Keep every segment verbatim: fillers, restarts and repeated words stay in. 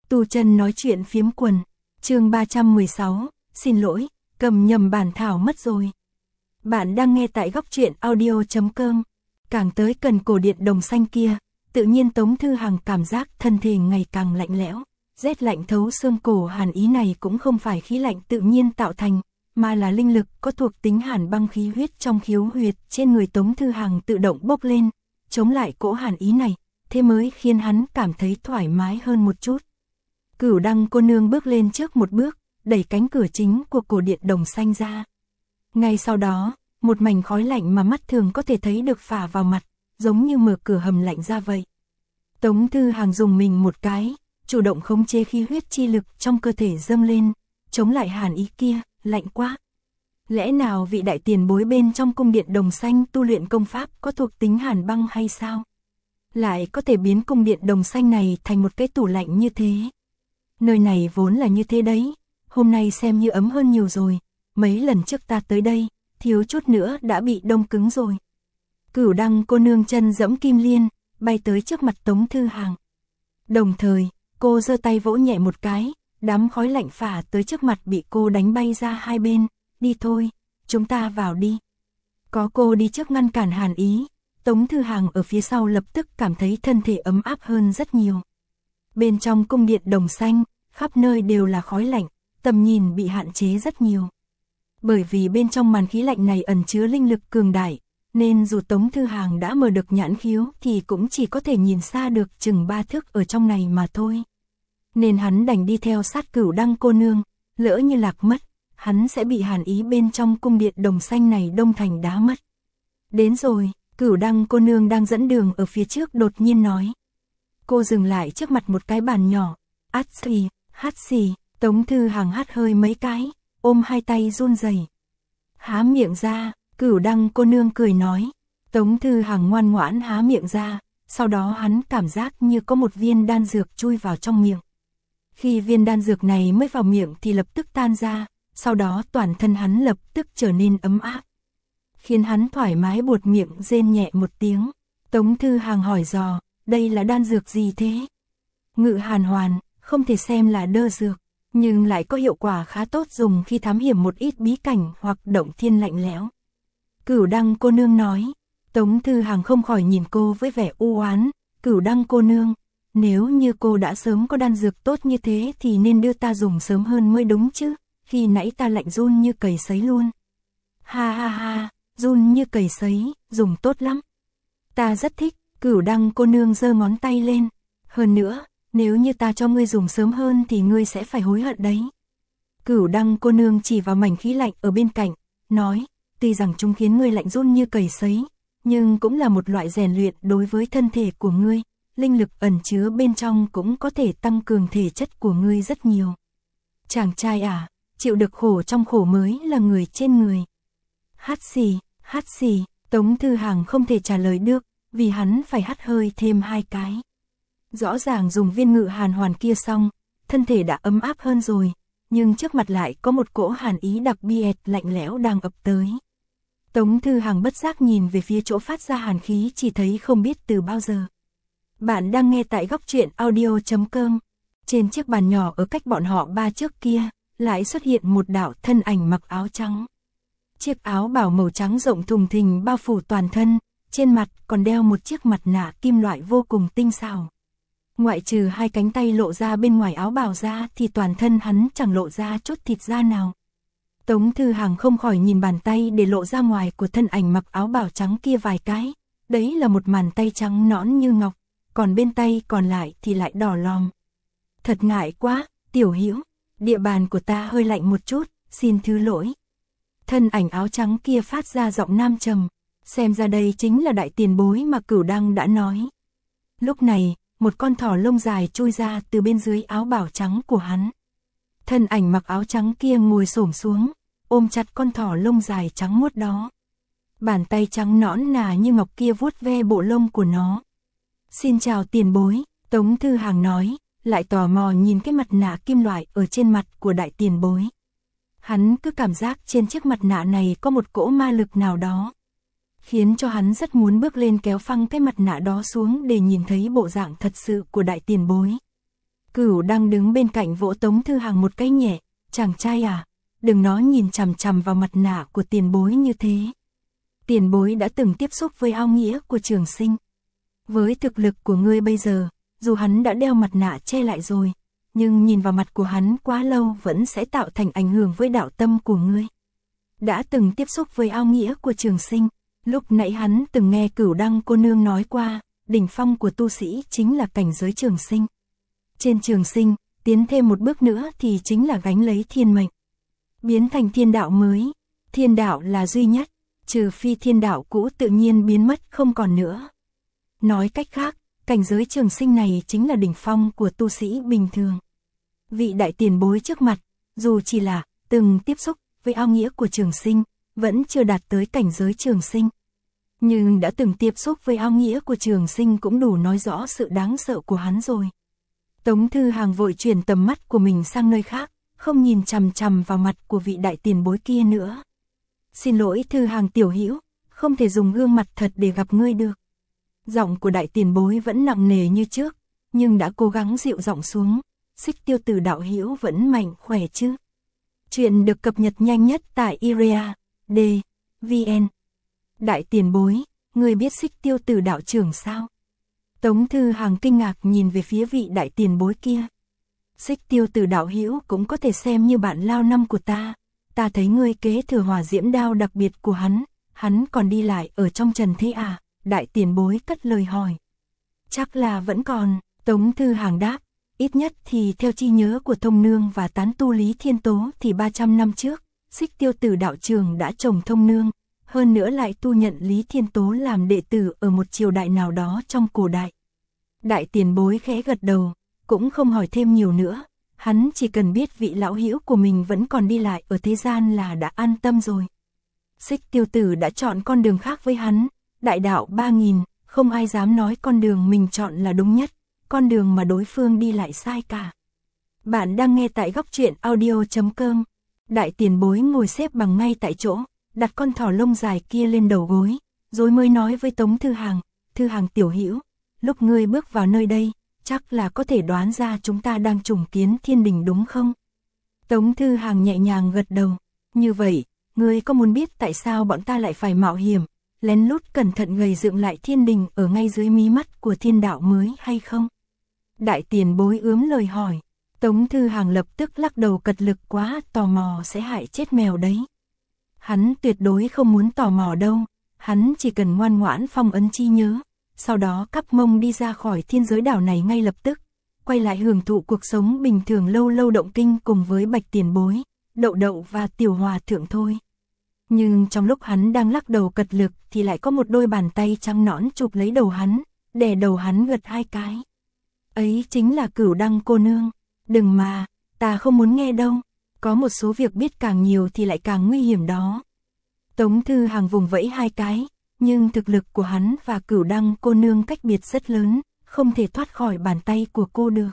Tu chân nói chuyện phiếm quần, chương ba trăm mười sáu, xin lỗi, cầm nhầm bản thảo mất rồi. Bạn đang nghe tại góc truyện audio chấm com. Càng tới gần cổ điện đồng xanh kia, tự nhiên Tống Thư Hằng cảm giác thân thể ngày càng lạnh lẽo, rét lạnh thấu xương cổ. Hàn ý này cũng không phải khí lạnh tự nhiên tạo thành, mà là linh lực có thuộc tính hàn băng khí huyết trong khiếu huyệt trên người Tống Thư Hằng tự động bốc lên, chống lại cỗ hàn ý này, thế mới khiến hắn cảm thấy thoải mái hơn một chút. Cửu Đăng cô nương bước lên trước một bước, đẩy cánh cửa chính của cổ điện đồng xanh ra. Ngay sau đó, một mảnh khói lạnh mà mắt thường có thể thấy được phả vào mặt, giống như mở cửa hầm lạnh ra vậy. Tống Thư Hằng dùng mình một cái, chủ động khống chế khí huyết chi lực trong cơ thể dâng lên, chống lại hàn ý kia, lạnh quá. Lẽ nào vị đại tiền bối bên trong cung điện đồng xanh tu luyện công pháp có thuộc tính hàn băng hay sao? Lại có thể biến cung điện đồng xanh này thành một cái tủ lạnh như thế. Nơi này vốn là như thế đấy, hôm nay xem như ấm hơn nhiều rồi, mấy lần trước ta tới đây, thiếu chút nữa đã bị đông cứng rồi. Cửu Đăng cô nương chân dẫm kim liên, bay tới trước mặt Tống Thư Hằng. Đồng thời, cô giơ tay vỗ nhẹ một cái, đám khói lạnh phả tới trước mặt bị cô đánh bay ra hai bên. Đi thôi, chúng ta vào đi. Có cô đi trước ngăn cản hàn ý, Tống Thư Hằng ở phía sau lập tức cảm thấy thân thể ấm áp hơn rất nhiều. Bên trong cung điện đồng xanh, khắp nơi đều là khói lạnh, tầm nhìn bị hạn chế rất nhiều. Bởi vì bên trong màn khí lạnh này ẩn chứa linh lực cường đại, nên dù Tống Thư Hằng đã mở được nhãn khiếu thì cũng chỉ có thể nhìn xa được chừng ba thước ở trong này mà thôi. Nên hắn đành đi theo sát Cửu Đăng cô nương, lỡ như lạc mất, hắn sẽ bị hàn ý bên trong cung điện đồng xanh này đông thành đá mất. Đến rồi, Cửu Đăng cô nương đang dẫn đường ở phía trước đột nhiên nói. Cô dừng lại trước mặt một cái bàn nhỏ, át xì, hát xì, Tống Thư Hằng hát hơi mấy cái, ôm hai tay run rẩy. Há miệng ra, Cửu Đăng cô nương cười nói. Tống Thư Hằng ngoan ngoãn há miệng ra, sau đó hắn cảm giác như có một viên đan dược chui vào trong miệng. Khi viên đan dược này mới vào miệng thì lập tức tan ra, sau đó toàn thân hắn lập tức trở nên ấm áp, khiến hắn thoải mái buột miệng rên nhẹ một tiếng. Tống Thư Hằng hỏi dò, đây là đan dược gì thế? Ngự hàn hoàn, không thể xem là đơ dược, nhưng lại có hiệu quả khá tốt dùng khi thám hiểm một ít bí cảnh hoặc động thiên lạnh lẽo. Cửu Đăng cô nương nói. Tống Thư Hằng không khỏi nhìn cô với vẻ u oán. Cửu Đăng cô nương, nếu như cô đã sớm có đan dược tốt như thế thì nên đưa ta dùng sớm hơn mới đúng chứ, khi nãy ta lạnh run như cầy sấy luôn. Ha ha ha, run như cầy sấy, dùng tốt lắm. Ta rất thích. Cửu Đăng cô nương giơ ngón tay lên. Hơn nữa, nếu như ta cho ngươi dùng sớm hơn thì ngươi sẽ phải hối hận đấy. Cửu Đăng cô nương chỉ vào mảnh khí lạnh ở bên cạnh, nói, tuy rằng chúng khiến ngươi lạnh run như cầy sấy, nhưng cũng là một loại rèn luyện đối với thân thể của ngươi, linh lực ẩn chứa bên trong cũng có thể tăng cường thể chất của ngươi rất nhiều. Chàng trai à, chịu được khổ trong khổ mới là người trên người. Hát xì, hát xì, Tống Thư Hằng không thể trả lời được, vì hắn phải hắt hơi thêm hai cái. Rõ ràng dùng viên ngự hàn hoàn kia xong, thân thể đã ấm áp hơn rồi, nhưng trước mặt lại có một cỗ hàn ý đặc biệt lạnh lẽo đang ập tới. Tống Thư Hằng bất giác nhìn về phía chỗ phát ra hàn khí, chỉ thấy không biết từ bao giờ. Bạn đang nghe tại góc truyện audio chấm com. Trên chiếc bàn nhỏ ở cách bọn họ ba trước kia, lại xuất hiện một đạo thân ảnh mặc áo trắng. Chiếc áo bào màu trắng rộng thùng thình bao phủ toàn thân, trên mặt còn đeo một chiếc mặt nạ kim loại vô cùng tinh xảo. Ngoại trừ hai cánh tay lộ ra bên ngoài áo bào ra thì toàn thân hắn chẳng lộ ra chút thịt da nào. Tống Thư Hằng không khỏi nhìn bàn tay để lộ ra ngoài của thân ảnh mặc áo bào trắng kia vài cái. Đấy là một bàn tay trắng nõn như ngọc, còn bên tay còn lại thì lại đỏ lòm. Thật ngại quá, tiểu hữu, địa bàn của ta hơi lạnh một chút, xin thứ lỗi. Thân ảnh áo trắng kia phát ra giọng nam trầm, xem ra đây chính là đại tiền bối mà Cửu Đăng đã nói. Lúc này, một con thỏ lông dài chui ra từ bên dưới áo bào trắng của hắn. Thân ảnh mặc áo trắng kia ngồi xổm xuống, ôm chặt con thỏ lông dài trắng muốt đó. Bàn tay trắng nõn nà như ngọc kia vuốt ve bộ lông của nó. Xin chào tiền bối, Tống Thư Hằng nói, lại tò mò nhìn cái mặt nạ kim loại ở trên mặt của đại tiền bối. Hắn cứ cảm giác trên chiếc mặt nạ này có một cỗ ma lực nào đó, khiến cho hắn rất muốn bước lên kéo phăng cái mặt nạ đó xuống để nhìn thấy bộ dạng thật sự của đại tiền bối. Cửu Đăng đứng bên cạnh vỗ Tống Thư Hàng một cái nhẹ, chàng trai à, đừng nói nhìn chằm chằm vào mặt nạ của tiền bối như thế. Tiền bối đã từng tiếp xúc với áo nghĩa của Trường Sinh. Với thực lực của ngươi bây giờ, dù hắn đã đeo mặt nạ che lại rồi, nhưng nhìn vào mặt của hắn quá lâu vẫn sẽ tạo thành ảnh hưởng với đạo tâm của ngươi. Đã từng tiếp xúc với áo nghĩa của Trường Sinh, lúc nãy hắn từng nghe Cửu Đăng cô nương nói qua, đỉnh phong của tu sĩ chính là cảnh giới Trường Sinh. Trên Trường Sinh, tiến thêm một bước nữa thì chính là gánh lấy thiên mệnh, biến thành thiên đạo mới. Thiên đạo là duy nhất, trừ phi thiên đạo cũ tự nhiên biến mất không còn nữa. Nói cách khác, cảnh giới Trường Sinh này chính là đỉnh phong của tu sĩ bình thường. Vị đại tiền bối trước mặt, dù chỉ là từng tiếp xúc với áo nghĩa của Trường Sinh, vẫn chưa đạt tới cảnh giới Trường Sinh. Nhưng đã từng tiếp xúc với áo nghĩa của Trường Sinh cũng đủ nói rõ sự đáng sợ của hắn rồi. Tống Thư Hàng vội chuyển tầm mắt của mình sang nơi khác, không nhìn chằm chằm vào mặt của vị đại tiền bối kia nữa. Xin lỗi Thư Hàng tiểu hữu, không thể dùng gương mặt thật để gặp ngươi được. Giọng của đại tiền bối vẫn nặng nề như trước, nhưng đã cố gắng dịu giọng xuống. Xích Tiêu Tử đạo hữu vẫn mạnh khỏe chứ? Chuyện được cập nhật nhanh nhất tại i rờ a D vn. Đại tiền bối, ngươi biết Xích Tiêu Tử đạo trưởng sao? Tống Thư Hàng kinh ngạc nhìn về phía vị đại tiền bối kia. Xích Tiêu Tử đạo hữu cũng có thể xem như bạn lao năm của ta. Ta thấy ngươi kế thừa hỏa diễm đao đặc biệt của hắn, hắn còn đi lại ở trong trần thế à? Đại tiền bối cất lời hỏi. Chắc là vẫn còn, Tống Thư Hàng đáp. Ít nhất thì theo chi nhớ của Thông Nương và tán tu Lý Thiên Tố thì ba trăm năm trước, Xích Tiêu Tử đạo trường đã trồng Thông Nương, hơn nữa lại tu nhận Lý Thiên Tố làm đệ tử ở một triều đại nào đó trong cổ đại. Đại tiền bối khẽ gật đầu, cũng không hỏi thêm nhiều nữa, hắn chỉ cần biết vị lão hữu của mình vẫn còn đi lại ở thế gian là đã an tâm rồi. Xích Tiêu Tử đã chọn con đường khác với hắn, đại đạo ba nghìn, không ai dám nói con đường mình chọn là đúng nhất, con đường mà đối phương đi lại sai cả. Bạn đang nghe tại góc truyện audio chấm com. Đại tiền bối ngồi xếp bằng ngay tại chỗ, đặt con thỏ lông dài kia lên đầu gối, rồi mới nói với Tống Thư Hàng, Thư Hàng tiểu hữu, lúc ngươi bước vào nơi đây, chắc là có thể đoán ra chúng ta đang trùng kiến thiên đình đúng không? Tống Thư Hàng nhẹ nhàng gật đầu, như vậy, ngươi có muốn biết tại sao bọn ta lại phải mạo hiểm, lén lút cẩn thận gầy dựng lại thiên đình ở ngay dưới mí mắt của thiên đạo mới hay không? Đại tiền bối ướm lời hỏi. Tống Thư Hàng lập tức lắc đầu cật lực, quá tò mò sẽ hại chết mèo đấy. Hắn tuyệt đối không muốn tò mò đâu, hắn chỉ cần ngoan ngoãn phong ấn chi nhớ, sau đó cắp mông đi ra khỏi thiên giới đảo này ngay lập tức, quay lại hưởng thụ cuộc sống bình thường lâu lâu động kinh cùng với Bạch tiền bối, Đậu Đậu và Tiểu Hòa thượng thôi. Nhưng trong lúc hắn đang lắc đầu cật lực thì lại có một đôi bàn tay trắng nõn chụp lấy đầu hắn, đè đầu hắn gật hai cái. Ấy chính là Cửu Đăng cô nương. Đừng mà, ta không muốn nghe đâu, có một số việc biết càng nhiều thì lại càng nguy hiểm đó. Tống Thư Hàng vùng vẫy hai cái, nhưng thực lực của hắn và Cửu Đăng cô nương cách biệt rất lớn, không thể thoát khỏi bàn tay của cô được.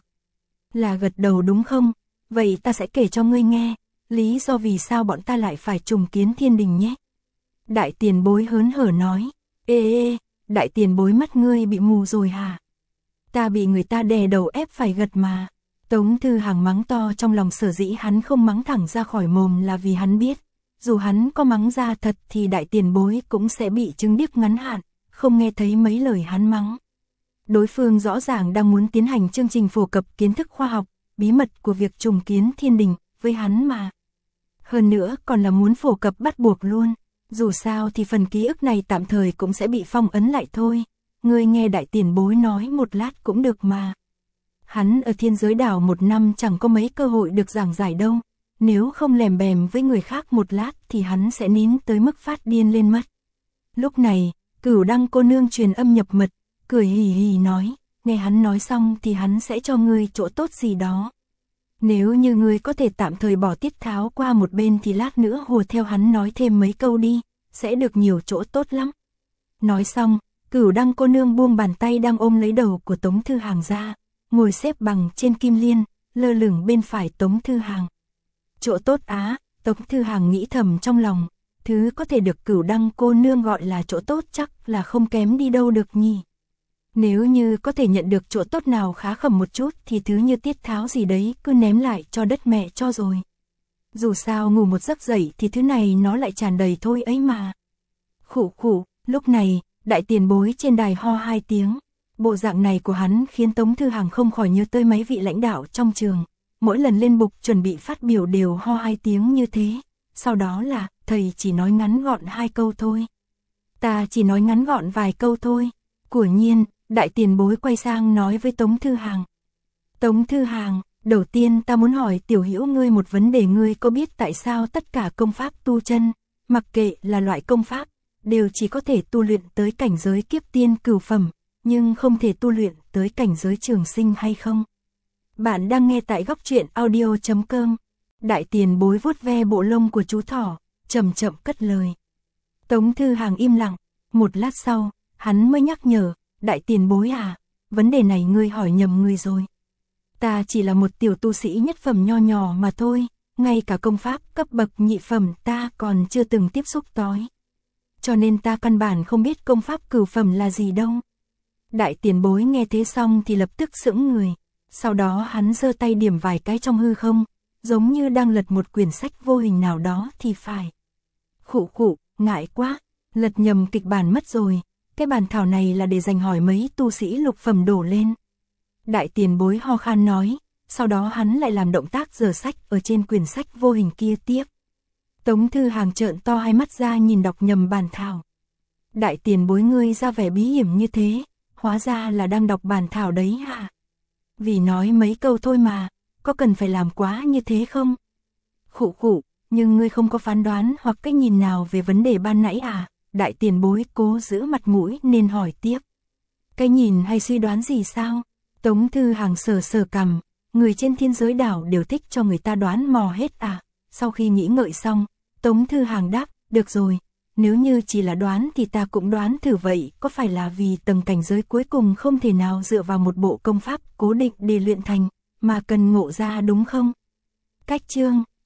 Là gật đầu đúng không? Vậy ta sẽ kể cho ngươi nghe, lý do vì sao bọn ta lại phải trùng kiến thiên đình nhé. Đại tiền bối hớn hở nói, ê ê, đại tiền bối mắt ngươi bị mù rồi hả? Ta bị người ta đè đầu ép phải gật mà. Tống Thư Hàng mắng to trong lòng, sở dĩ hắn không mắng thẳng ra khỏi mồm là vì hắn biết, dù hắn có mắng ra thật thì đại tiền bối cũng sẽ bị chứng điếc ngắn hạn, không nghe thấy mấy lời hắn mắng. Đối phương rõ ràng đang muốn tiến hành chương trình phổ cập kiến thức khoa học, bí mật của việc trùng kiến thiên đình với hắn mà. Hơn nữa còn là muốn phổ cập bắt buộc luôn, dù sao thì phần ký ức này tạm thời cũng sẽ bị phong ấn lại thôi. Ngươi nghe đại tiền bối nói một lát cũng được mà. Hắn ở thiên giới đảo một năm chẳng có mấy cơ hội được giảng giải đâu, nếu không lèm bèm với người khác một lát thì hắn sẽ nín tới mức phát điên lên mất. Lúc này, Cửu Đăng cô nương truyền âm nhập mật, cười hì hì nói, nghe hắn nói xong thì hắn sẽ cho ngươi chỗ tốt gì đó. Nếu như ngươi có thể tạm thời bỏ Tiết Tháo qua một bên thì lát nữa hùa theo hắn nói thêm mấy câu đi, sẽ được nhiều chỗ tốt lắm. Nói xong, Cửu Đăng cô nương buông bàn tay đang ôm lấy đầu của Tống Thư Hàng ra, ngồi xếp bằng trên kim liên, lơ lửng bên phải Tống Thư Hàng. Chỗ tốt á, Tống Thư Hàng nghĩ thầm trong lòng, thứ có thể được Cửu Đăng cô nương gọi là chỗ tốt chắc là không kém đi đâu được nhỉ. Nếu như có thể nhận được chỗ tốt nào khá khẩm một chút thì thứ như tiết tháo gì đấy cứ ném lại cho đất mẹ cho rồi. Dù sao ngủ một giấc dậy thì thứ này nó lại tràn đầy thôi ấy mà. Khụ khụ, lúc này, đại tiền bối trên đài ho hai tiếng. Bộ dạng này của hắn khiến Tống Thư Hàng không khỏi nhớ tới mấy vị lãnh đạo trong trường. Mỗi lần lên bục chuẩn bị phát biểu đều ho hai tiếng như thế. Sau đó là, thầy chỉ nói ngắn gọn hai câu thôi. Ta chỉ nói ngắn gọn vài câu thôi. Quả nhiên, đại tiền bối quay sang nói với Tống Thư Hàng. Tống Thư Hàng, đầu tiên ta muốn hỏi tiểu hữu ngươi một vấn đề, ngươi có biết tại sao tất cả công pháp tu chân, mặc kệ là loại công pháp, đều chỉ có thể tu luyện tới cảnh giới kiếp tiên cửu phẩm, nhưng không thể tu luyện tới cảnh giới trường sinh hay không? Bạn đang nghe tại góc truyện audio chấm com. Đại tiền bối vuốt ve bộ lông của chú thỏ, chậm chậm cất lời. Tống Thư Hàng im lặng, một lát sau, hắn mới nhắc nhở, đại tiền bối à, vấn đề này ngươi hỏi nhầm người rồi. Ta chỉ là một tiểu tu sĩ nhất phẩm nho nhỏ mà thôi, ngay cả công pháp cấp bậc nhị phẩm ta còn chưa từng tiếp xúc tới. Cho nên ta căn bản không biết công pháp cửu phẩm là gì đâu. Đại tiền bối nghe thế xong thì lập tức sững người, sau đó hắn giơ tay điểm vài cái trong hư không, giống như đang lật một quyển sách vô hình nào đó thì phải. Khụ khụ, ngại quá, lật nhầm kịch bản mất rồi, cái bàn thảo này là để dành hỏi mấy tu sĩ lục phẩm đổ lên. Đại tiền bối ho khan nói, sau đó hắn lại làm động tác giở sách ở trên quyển sách vô hình kia tiếp. Tống Thư Hàng trợn to hai mắt ra nhìn đọc nhầm bản thảo. Đại tiền bối ngươi ra vẻ bí hiểm như thế, hóa ra là đang đọc bản thảo đấy hả? Vì nói mấy câu thôi mà, có cần phải làm quá như thế không? Khụ khụ, nhưng ngươi không có phán đoán hoặc cách nhìn nào về vấn đề ban nãy à? Đại tiền bối cố giữ mặt mũi nên hỏi tiếp. Cái nhìn hay suy đoán gì sao? Tống Thư Hàng sờ sờ cằm, người trên thiên giới đảo đều thích cho người ta đoán mò hết à? Sau khi nghĩ ngợi xong, Tống Thư Hàng đáp, được rồi, nếu như chỉ là đoán thì ta cũng đoán thử vậy, có phải là vì tầng cảnh giới cuối cùng không thể nào dựa vào một bộ công pháp cố định để luyện thành, mà cần ngộ ra đúng không? Cách chương